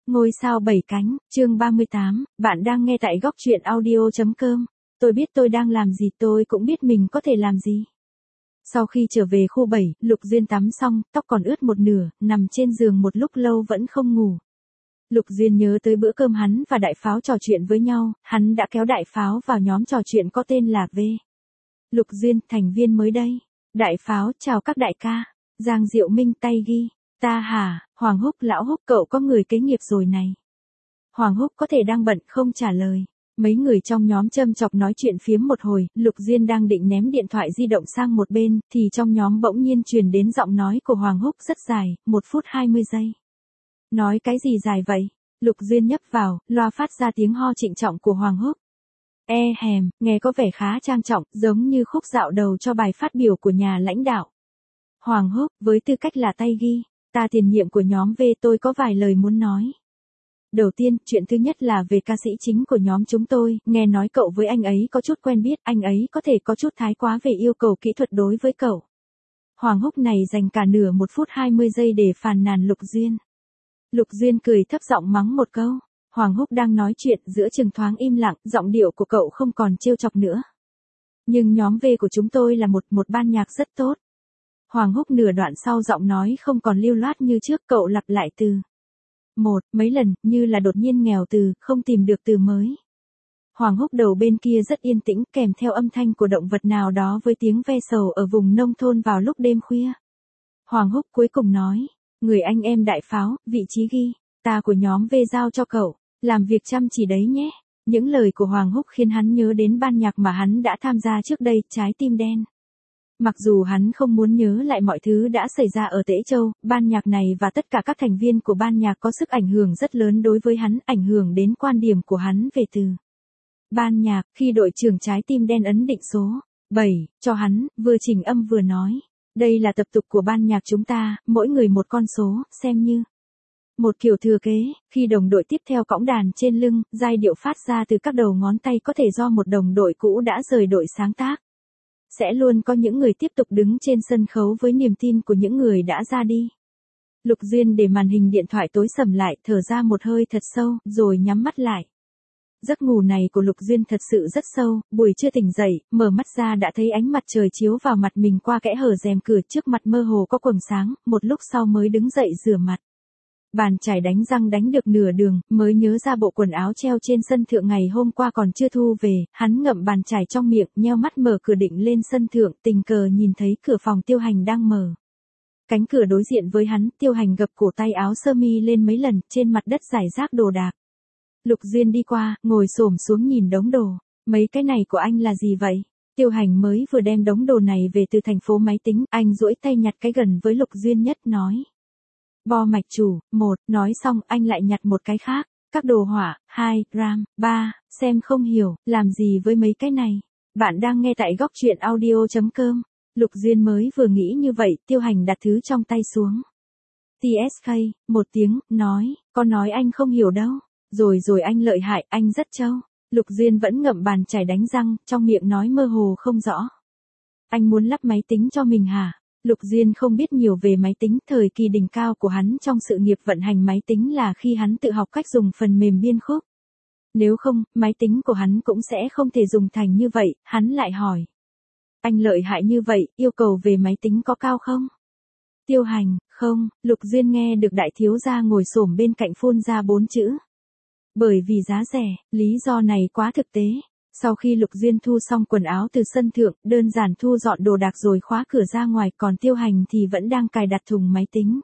Ngôi sao 7 cánh, chương 38, bạn đang nghe tại góc truyện audio.com. Tôi biết tôi đang làm gì, tôi cũng biết mình có thể làm gì. Sau khi trở về khu 7, Lục Duyên tắm xong, tóc còn ướt một nửa, nằm trên giường một lúc lâu vẫn không ngủ. Lục Duyên nhớ tới bữa cơm hắn và Đại Pháo trò chuyện với nhau, hắn đã kéo Đại Pháo vào nhóm trò chuyện có tên là V. Lục Duyên, thành viên mới đây. Đại Pháo, chào các đại ca. Giang Diệu Minh tay ghi. Ta hả, Hoàng Húc, lão Húc, cậu có người kế nghiệp rồi này. Hoàng Húc có thể đang bận không trả lời. Mấy người trong nhóm châm chọc nói chuyện phiếm một hồi, Lục Duyên đang định ném điện thoại di động sang một bên, thì trong nhóm bỗng nhiên truyền đến giọng nói của Hoàng Húc rất dài, 1 phút 20 giây. Nói cái gì dài vậy? Lục Duyên nhấp vào, loa phát ra tiếng ho trịnh trọng của Hoàng Húc. Nghe có vẻ khá trang trọng, giống như khúc dạo đầu cho bài phát biểu của nhà lãnh đạo. Hoàng Húc, với tư cách là tay ghi, ta tiền nhiệm của nhóm V, tôi có vài lời muốn nói. Đầu tiên, chuyện thứ nhất là về ca sĩ chính của nhóm chúng tôi, nghe nói cậu với anh ấy có chút quen biết, anh ấy có thể có chút thái quá về yêu cầu kỹ thuật đối với cậu. Hoàng Húc này dành cả nửa 1 phút 20 giây để phàn nàn Lục Duyên. Lục Duyên cười thấp giọng mắng một câu. Hoàng Húc đang nói chuyện, giữa chừng thoáng im lặng, giọng điệu của cậu không còn trêu chọc nữa. Nhưng nhóm V của chúng tôi là một ban nhạc rất tốt. Hoàng Húc nửa đoạn sau giọng nói không còn lưu loát như trước, cậu lặp lại từ mấy lần, như là đột nhiên nghèo từ, không tìm được từ mới. Hoàng Húc đầu bên kia rất yên tĩnh, kèm theo âm thanh của động vật nào đó với tiếng ve sầu ở vùng nông thôn vào lúc đêm khuya. Hoàng Húc cuối cùng nói, người anh em Đại Pháo, vị trí ghi, ta của nhóm V giao cho cậu, làm việc chăm chỉ đấy nhé. Những lời của Hoàng Húc khiến hắn nhớ đến ban nhạc mà hắn đã tham gia trước đây, Trái tim đen. Mặc dù hắn không muốn nhớ lại mọi thứ đã xảy ra ở Tế Châu, ban nhạc này và tất cả các thành viên của ban nhạc có sức ảnh hưởng rất lớn đối với hắn, ảnh hưởng đến quan điểm của hắn về từ ban nhạc. Khi đội trưởng Trái tim đen ấn định số 7 cho hắn, vừa chỉnh âm vừa nói, đây là tập tục của ban nhạc chúng ta, mỗi người một con số, xem như một kiểu thừa kế. Khi đồng đội tiếp theo cõng đàn trên lưng, giai điệu phát ra từ các đầu ngón tay có thể do một đồng đội cũ đã rời đội sáng tác. Sẽ luôn có những người tiếp tục đứng trên sân khấu với niềm tin của những người đã ra đi. Lục Duyên để màn hình điện thoại tối sầm lại, thở ra một hơi thật sâu, rồi nhắm mắt lại. Giấc ngủ này của Lục Duyên thật sự rất sâu, buổi trưa tỉnh dậy, mở mắt ra đã thấy ánh mặt trời chiếu vào mặt mình qua kẽ hở rèm cửa, trước mặt mơ hồ có quầng sáng, một lúc sau mới đứng dậy rửa mặt. Bàn chải đánh răng đánh được nửa đường, mới nhớ ra bộ quần áo treo trên sân thượng ngày hôm qua còn chưa thu về, hắn ngậm bàn chải trong miệng, nheo mắt mở cửa định lên sân thượng, tình cờ nhìn thấy cửa phòng Tiêu Hành đang mở. Cánh cửa đối diện với hắn, Tiêu Hành gập cổ tay áo sơ mi lên mấy lần, trên mặt đất rải rác đồ đạc. Lục Duyên đi qua, ngồi xổm xuống nhìn đống đồ. Mấy cái này của anh là gì vậy? Tiêu Hành mới vừa đem đống đồ này về từ thành phố máy tính, anh duỗi tay nhặt cái gần với Lục Duyên nhất nói. Bo mạch chủ, 1, nói xong anh lại nhặt một cái khác, các đồ họa, 2, RAM, 3, xem không hiểu, làm gì với mấy cái này. Bạn đang nghe tại góc truyện audio.com. Lục Duyên mới vừa nghĩ như vậy, Tiêu Hành đặt thứ trong tay xuống. TSK, một tiếng, nói, con nói anh không hiểu đâu. Rồi anh lợi hại, anh rất trâu. Lục Duyên vẫn ngậm bàn chải đánh răng, trong miệng nói mơ hồ không rõ. Anh muốn lắp máy tính cho mình hả? Lục Duyên không biết nhiều về máy tính, thời kỳ đỉnh cao của hắn trong sự nghiệp vận hành máy tính là khi hắn tự học cách dùng phần mềm biên khúc. Nếu không, máy tính của hắn cũng sẽ không thể dùng thành như vậy, hắn lại hỏi. Anh lợi hại như vậy, yêu cầu về máy tính có cao không? Tiêu Hành, không. Lục Duyên nghe được đại thiếu gia ngồi xổm bên cạnh phun ra 4 chữ. Bởi vì giá rẻ, lý do này quá thực tế. Sau khi Lục Duyên thu xong quần áo từ sân thượng, đơn giản thu dọn đồ đạc rồi khóa cửa ra ngoài, còn Tiêu Hành thì vẫn đang cài đặt thùng máy tính.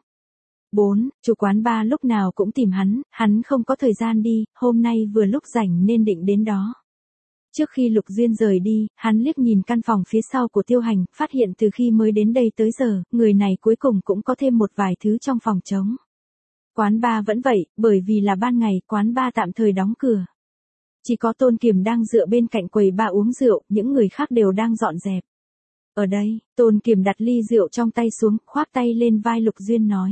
4, chủ quán bar lúc nào cũng tìm hắn không có thời gian đi, hôm nay vừa lúc rảnh nên định đến đó. Trước khi Lục Duyên rời đi, hắn liếc nhìn căn phòng phía sau của Tiêu Hành, phát hiện từ khi mới đến đây tới giờ, người này cuối cùng cũng có thêm một vài thứ trong phòng trống. Quán bar vẫn vậy, bởi vì là ban ngày, quán bar tạm thời đóng cửa. Chỉ có Tôn Kiềm đang dựa bên cạnh quầy bar uống rượu, những người khác đều đang dọn dẹp. Ở đây, Tôn Kiềm đặt ly rượu trong tay xuống, khoác tay lên vai Lục Duyên nói.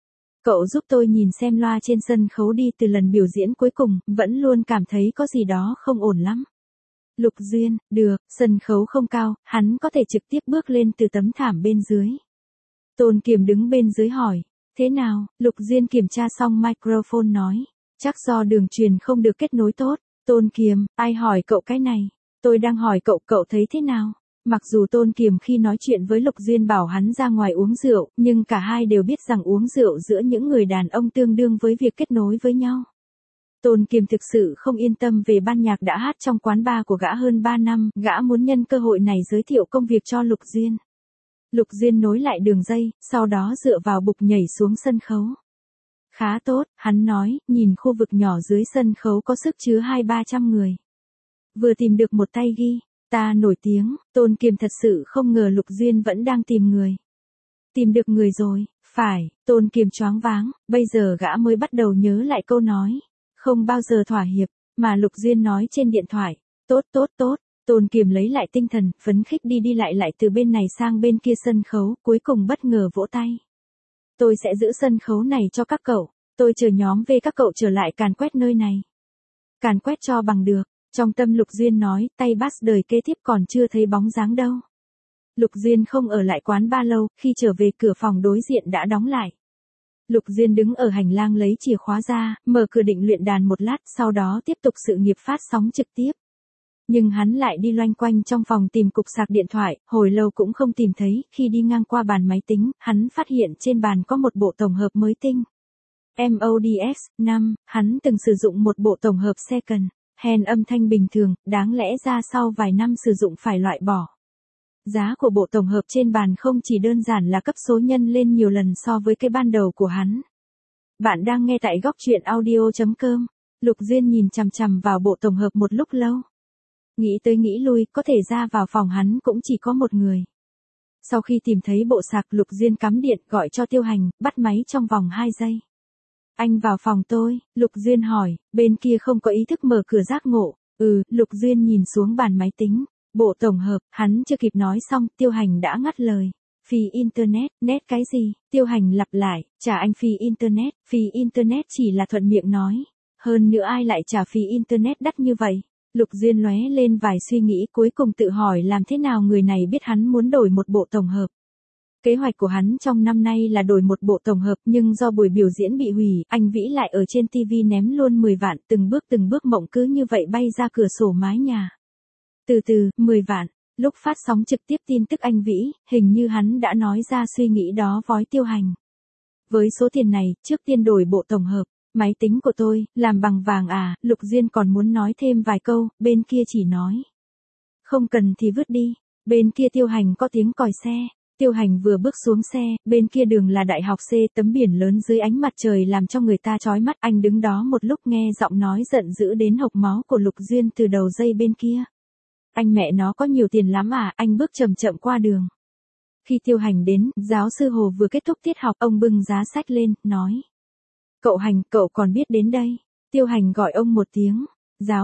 Cậu giúp tôi nhìn xem loa trên sân khấu đi, từ lần biểu diễn cuối cùng, vẫn luôn cảm thấy có gì đó không ổn lắm. Lục Duyên, được, sân khấu không cao, hắn có thể trực tiếp bước lên từ tấm thảm bên dưới. Tôn Kiềm đứng bên dưới hỏi, thế nào? Lục Duyên kiểm tra xong microphone nói, Chắc do đường truyền không được kết nối tốt. Tôn Kiềm, ai hỏi cậu cái này? Tôi đang hỏi cậu, cậu thấy thế nào? Mặc dù Tôn Kiềm khi nói chuyện với Lục Duyên bảo hắn ra ngoài uống rượu, nhưng cả hai đều biết rằng uống rượu giữa những người đàn ông tương đương với việc kết nối với nhau. Tôn Kiềm thực sự không yên tâm về ban nhạc đã hát trong quán bar của gã hơn 3 năm, gã muốn nhân cơ hội này giới thiệu công việc cho Lục Duyên. Lục Duyên nối lại đường dây, sau đó dựa vào bục nhảy xuống sân khấu. Khá tốt, hắn nói, nhìn khu vực nhỏ dưới sân khấu có sức chứa 200-300 người. Vừa tìm được một tay ghi, ta nổi tiếng. Tôn Kiềm thật sự không ngờ Lục Duyên vẫn đang tìm người. Tìm được người rồi, phải. Tôn Kiềm choáng váng, bây giờ gã mới bắt đầu nhớ lại câu nói, không bao giờ thỏa hiệp, mà Lục Duyên nói trên điện thoại. Tốt tốt tốt. Tôn Kiềm lấy lại tinh thần, phấn khích đi lại từ bên này sang bên kia sân khấu, cuối cùng bất ngờ vỗ tay. Tôi sẽ giữ sân khấu này cho các cậu, tôi chờ nhóm về các cậu trở lại càn quét nơi này. Càn quét cho bằng được. Trong tâm Lục Duyên nói, tay bass đời kế tiếp còn chưa thấy bóng dáng đâu. Lục Duyên không ở lại quán ba lâu, khi trở về cửa phòng đối diện đã đóng lại. Lục Duyên đứng ở hành lang lấy chìa khóa ra, mở cửa định luyện đàn một lát, sau đó tiếp tục sự nghiệp phát sóng trực tiếp. Nhưng hắn lại đi loanh quanh trong phòng tìm cục sạc điện thoại, hồi lâu cũng không tìm thấy, khi đi ngang qua bàn máy tính, hắn phát hiện trên bàn có một bộ tổng hợp mới tinh. MODX 5, hắn từng sử dụng một bộ tổng hợp second hand âm thanh bình thường, đáng lẽ ra sau vài năm sử dụng phải loại bỏ. Giá của bộ tổng hợp trên bàn không chỉ đơn giản là cấp số nhân lên nhiều lần so với cái ban đầu của hắn. Bạn đang nghe tại góc truyện audio.com. Lục Duyên nhìn chằm chằm vào bộ tổng hợp một lúc lâu. Nghĩ tới nghĩ lui, có thể ra vào phòng hắn cũng chỉ có một người. Sau khi tìm thấy bộ sạc, Lục Duyên cắm điện gọi cho Tiêu Hành, bắt máy trong vòng 2 giây. Anh vào phòng tôi, Lục Duyên hỏi, bên kia không có ý thức mở cửa giác ngộ. Lục Duyên nhìn xuống bàn máy tính. Bộ tổng hợp, hắn chưa kịp nói xong, Tiêu Hành đã ngắt lời. Phi internet, net cái gì? Tiêu Hành lặp lại, trả anh phi internet chỉ là thuận miệng nói. Hơn nữa ai lại trả phí internet đắt như vậy? Lục Duyên lóe lên vài suy nghĩ, cuối cùng tự hỏi làm thế nào người này biết hắn muốn đổi một bộ tổng hợp. Kế hoạch của hắn trong năm nay là đổi một bộ tổng hợp, nhưng do buổi biểu diễn bị hủy, anh Vĩ lại ở trên TV ném luôn 10 vạn, từng bước mộng cứ như vậy bay ra cửa sổ mái nhà. Từ từ, 10 vạn, lúc phát sóng trực tiếp tin tức anh Vĩ, hình như hắn đã nói ra suy nghĩ đó với Tiêu Hành. Với số tiền này, trước tiên đổi bộ tổng hợp. Máy tính của tôi, làm bằng vàng à? Lục Duyên còn muốn nói thêm vài câu, bên kia chỉ nói. Không cần thì vứt đi. Bên kia Tiêu Hành có tiếng còi xe. Tiêu Hành vừa bước xuống xe, bên kia đường là Đại học C, tấm biển lớn dưới ánh mặt trời làm cho người ta chói mắt. Anh đứng đó một lúc nghe giọng nói giận dữ đến hộc máu của Lục Duyên từ đầu dây bên kia. Anh mẹ nó có nhiều tiền lắm à? Anh bước chậm chậm qua đường. Khi Tiêu Hành đến, giáo sư Hồ vừa kết thúc tiết học, ông bưng giá sách lên, nói. Cậu Hành, cậu còn biết đến đây. Tiêu Hành gọi ông một tiếng. Giáo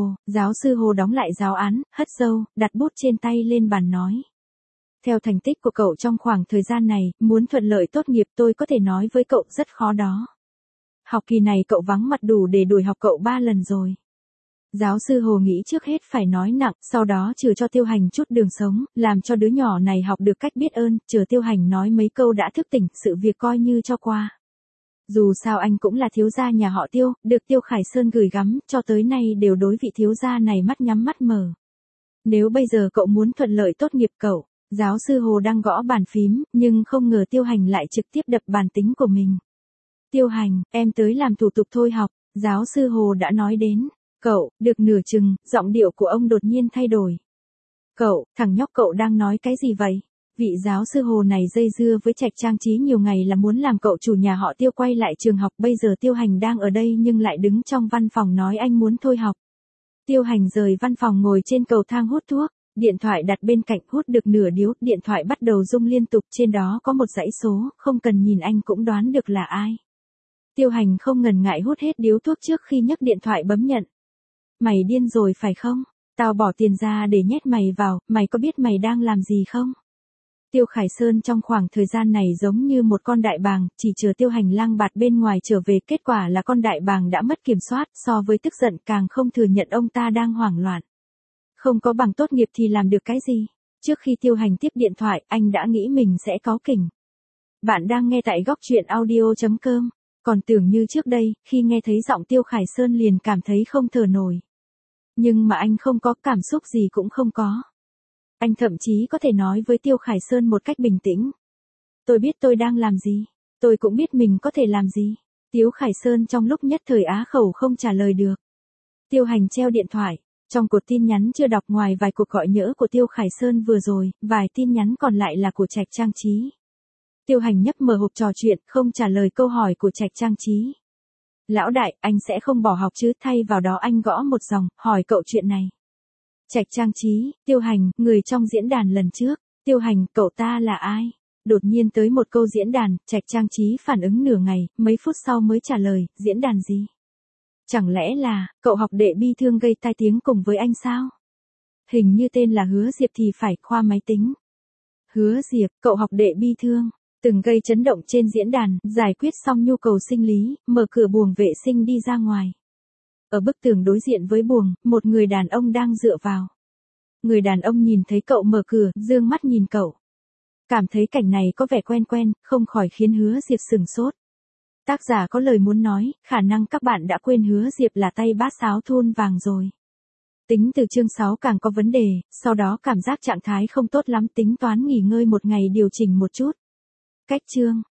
sư Hồ đóng lại giáo án, hất râu, đặt bút trên tay lên bàn nói. Theo thành tích của cậu trong khoảng thời gian này, muốn thuận lợi tốt nghiệp tôi có thể nói với cậu rất khó đó. Học kỳ này cậu vắng mặt đủ để đuổi học cậu 3 lần rồi. Giáo sư Hồ nghĩ trước hết phải nói nặng, sau đó trừ cho Tiêu Hành chút đường sống, làm cho đứa nhỏ này học được cách biết ơn, chờ Tiêu Hành nói mấy câu đã thức tỉnh, sự việc coi như cho qua. Dù sao anh cũng là thiếu gia nhà họ Tiêu, được Tiêu Khải Sơn gửi gắm, cho tới nay đều đối vị thiếu gia này mắt nhắm mắt mở. Nếu bây giờ cậu muốn thuận lợi tốt nghiệp cậu, giáo sư Hồ đang gõ bàn phím, nhưng không ngờ Tiêu Hành lại trực tiếp đập bàn tính của mình. Tiêu Hành, em tới làm thủ tục thôi học, giáo sư Hồ đã nói đến. Cậu, được nửa chừng, giọng điệu của ông đột nhiên thay đổi. Cậu, thằng nhóc cậu đang nói cái gì vậy? Vị giáo sư Hồ này dây dưa với Trạch Trang Trí nhiều ngày là muốn làm cậu chủ nhà họ Tiêu quay lại trường học, bây giờ Tiêu Hành đang ở đây nhưng lại đứng trong văn phòng nói anh muốn thôi học. Tiêu Hành rời văn phòng ngồi trên cầu thang hút thuốc, điện thoại đặt bên cạnh hút được nửa điếu, điện thoại bắt đầu rung liên tục, trên đó có một dãy số, không cần nhìn anh cũng đoán được là ai. Tiêu Hành không ngần ngại hút hết điếu thuốc trước khi nhấc điện thoại bấm nhận. Mày điên rồi phải không? Tao bỏ tiền ra để nhét mày vào, mày có biết mày đang làm gì không? Tiêu Khải Sơn trong khoảng thời gian này giống như một con đại bàng, chỉ chờ Tiêu Hành lang bạt bên ngoài trở về, kết quả là con đại bàng đã mất kiểm soát, so với tức giận càng không thừa nhận ông ta đang hoảng loạn. Không có bằng tốt nghiệp thì làm được cái gì? Trước khi Tiêu Hành tiếp điện thoại, anh đã nghĩ mình sẽ cáu kỉnh. Bạn đang nghe tại góc truyện audio.com. Còn tưởng như trước đây, khi nghe thấy giọng Tiêu Khải Sơn liền cảm thấy không thở nổi. Nhưng mà anh không có cảm xúc gì cũng không có. Anh thậm chí có thể nói với Tiêu Khải Sơn một cách bình tĩnh. Tôi biết tôi đang làm gì. Tôi cũng biết mình có thể làm gì. Tiêu Khải Sơn trong lúc nhất thời á khẩu không trả lời được. Tiêu Hành treo điện thoại. Trong cột tin nhắn chưa đọc ngoài vài cuộc gọi nhỡ của Tiêu Khải Sơn vừa rồi, vài tin nhắn còn lại là của Trạch Trang Trí. Tiêu Hành nhấp mở hộp trò chuyện, không trả lời câu hỏi của Trạch Trang Trí. Lão đại, anh sẽ không bỏ học chứ? Thay vào đó anh gõ một dòng, hỏi cậu chuyện này. Trạch Trang Trí, Tiêu Hành, người trong diễn đàn lần trước. Tiêu Hành, cậu ta là ai? Đột nhiên tới một câu diễn đàn, Trạch Trang Trí phản ứng nửa ngày, mấy phút sau mới trả lời, diễn đàn gì? Chẳng lẽ là, cậu học đệ bi thương gây tai tiếng cùng với anh sao? Hình như tên là Hứa Diệp thì phải, khoa máy tính. Hứa Diệp, cậu học đệ bi thương, từng gây chấn động trên diễn đàn, giải quyết xong nhu cầu sinh lý, mở cửa buồng vệ sinh đi ra ngoài. Ở bức tường đối diện với buồng, một người đàn ông đang dựa vào. Người đàn ông nhìn thấy cậu mở cửa, dương mắt nhìn cậu. Cảm thấy cảnh này có vẻ quen quen, không khỏi khiến Hứa Diệp sửng sốt. Tác giả có lời muốn nói, khả năng các bạn đã quên Hứa Diệp là tay bát sáo thun vàng rồi. Tính từ chương 6 càng có vấn đề, sau đó cảm giác trạng thái không tốt lắm, tính toán nghỉ ngơi một ngày điều chỉnh một chút. Cách chương